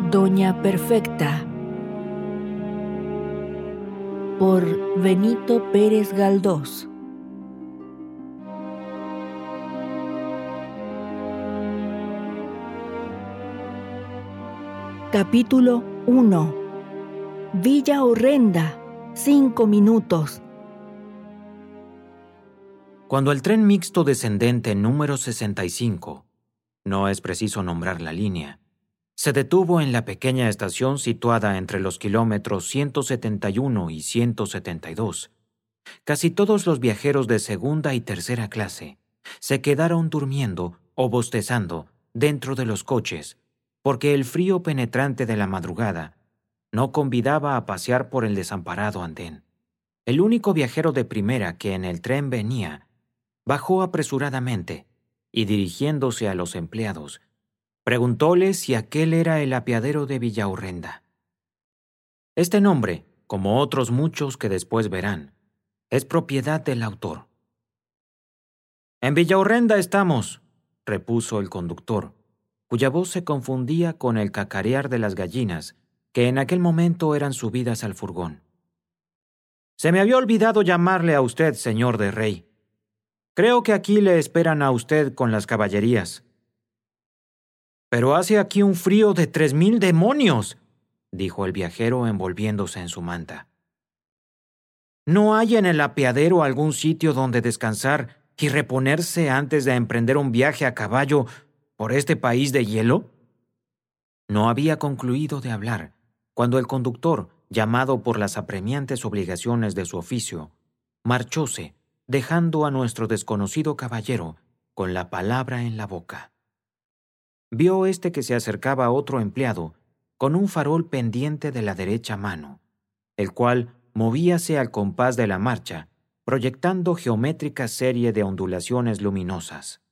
Doña Perfecta, por Benito Pérez Galdós. Capítulo 1. Villa Horrenda, 5 minutos. Cuando el tren mixto descendente número 65, no es preciso nombrar la línea, se detuvo en la pequeña estación situada entre los kilómetros 171 y 172, casi todos los viajeros de segunda y tercera clase se quedaron durmiendo o bostezando dentro de los coches, porque el frío penetrante de la madrugada no convidaba a pasear por el desamparado andén. El único viajero de primera que en el tren venía bajó apresuradamente y, dirigiéndose a los empleados, preguntóles si aquel era el apeadero de Villaurrenda. Este nombre, como otros muchos que después verán, es propiedad del autor. «En Villaurrenda estamos», repuso el conductor, cuya voz se confundía con el cacarear de las gallinas que en aquel momento eran subidas al furgón. «Se me había olvidado llamarle a usted, señor de Rey. Creo que aquí le esperan a usted con las caballerías». «Pero hace aquí un frío de 3000 demonios», dijo el viajero envolviéndose en su manta. «¿No hay en el apeadero algún sitio donde descansar y reponerse antes de emprender un viaje a caballo por este país de hielo?» No había concluido de hablar cuando el conductor, llamado por las apremiantes obligaciones de su oficio, marchóse, dejando a nuestro desconocido caballero con la palabra en la boca. Vio éste que se acercaba otro empleado con un farol pendiente de la derecha mano, el cual movíase al compás de la marcha, proyectando geométrica serie de ondulaciones luminosas.